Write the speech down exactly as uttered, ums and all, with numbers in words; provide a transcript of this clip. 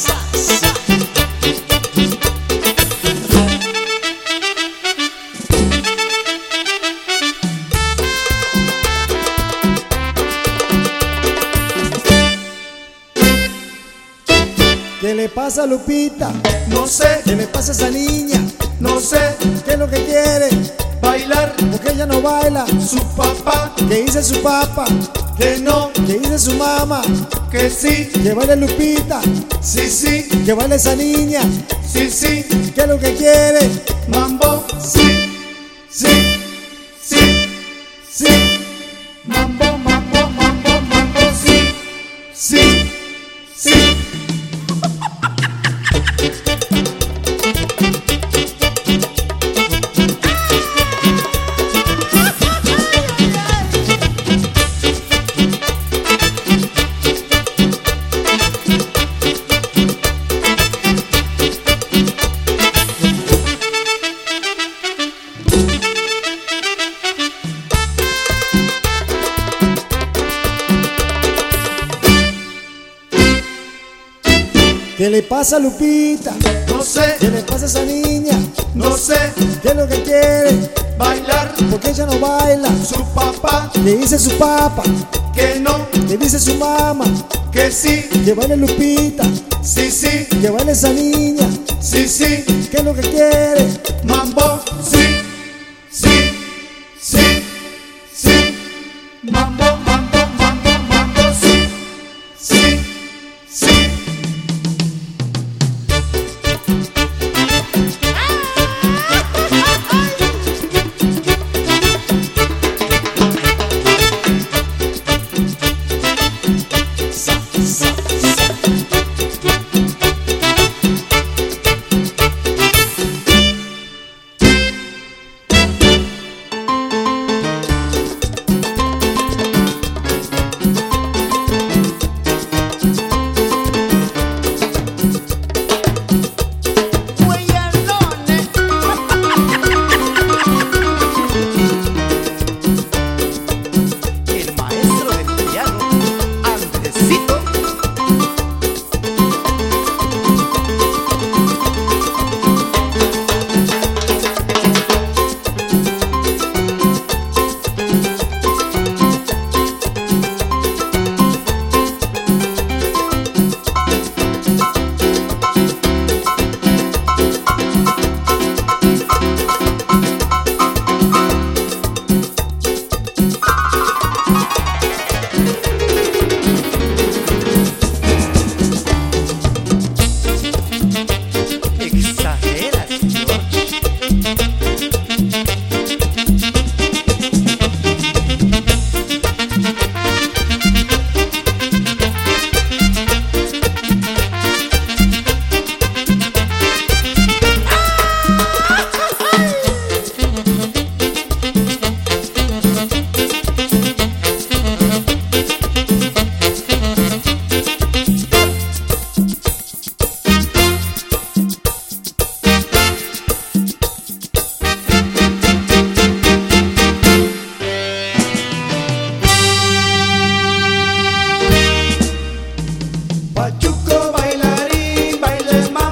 ¿Qué le pasa a Lupita? No sé, ¿Qué le pasa a esa niña? no sé, ¿Qué es lo que quiere? bailar, Porque ella no baila. su papá, ¿Qué dice su papá? que no, ¿Qué dice su mamá? que sí, Que baile Lupita, sí, sí, que baile esa niña. sí, sí, ¿Qué es lo que quiere? mambo, sí, sí, sí, sí, mambo, mambo, mambo, mambo, sí, sí, sí. ¿Qué le pasa a Lupita? No sé, ¿Qué le pasa a esa niña? no sé, ¿Qué es lo que quiere? bailar, Porque ella no baila. su papá, ¿Qué dice su papá? que no, ¿Qué dice su mamá? que sí, Que baile Lupita, sí, sí, que baile esa niña. sí, sí, ¿Qué es lo que quiere? mambo, sí, sí, sí, sí, mambo, mambo, mambo, mambo, sí, sí, sí. El maestro del piano, Andresito. Exagera, señor. Pachuco bailarín, baila el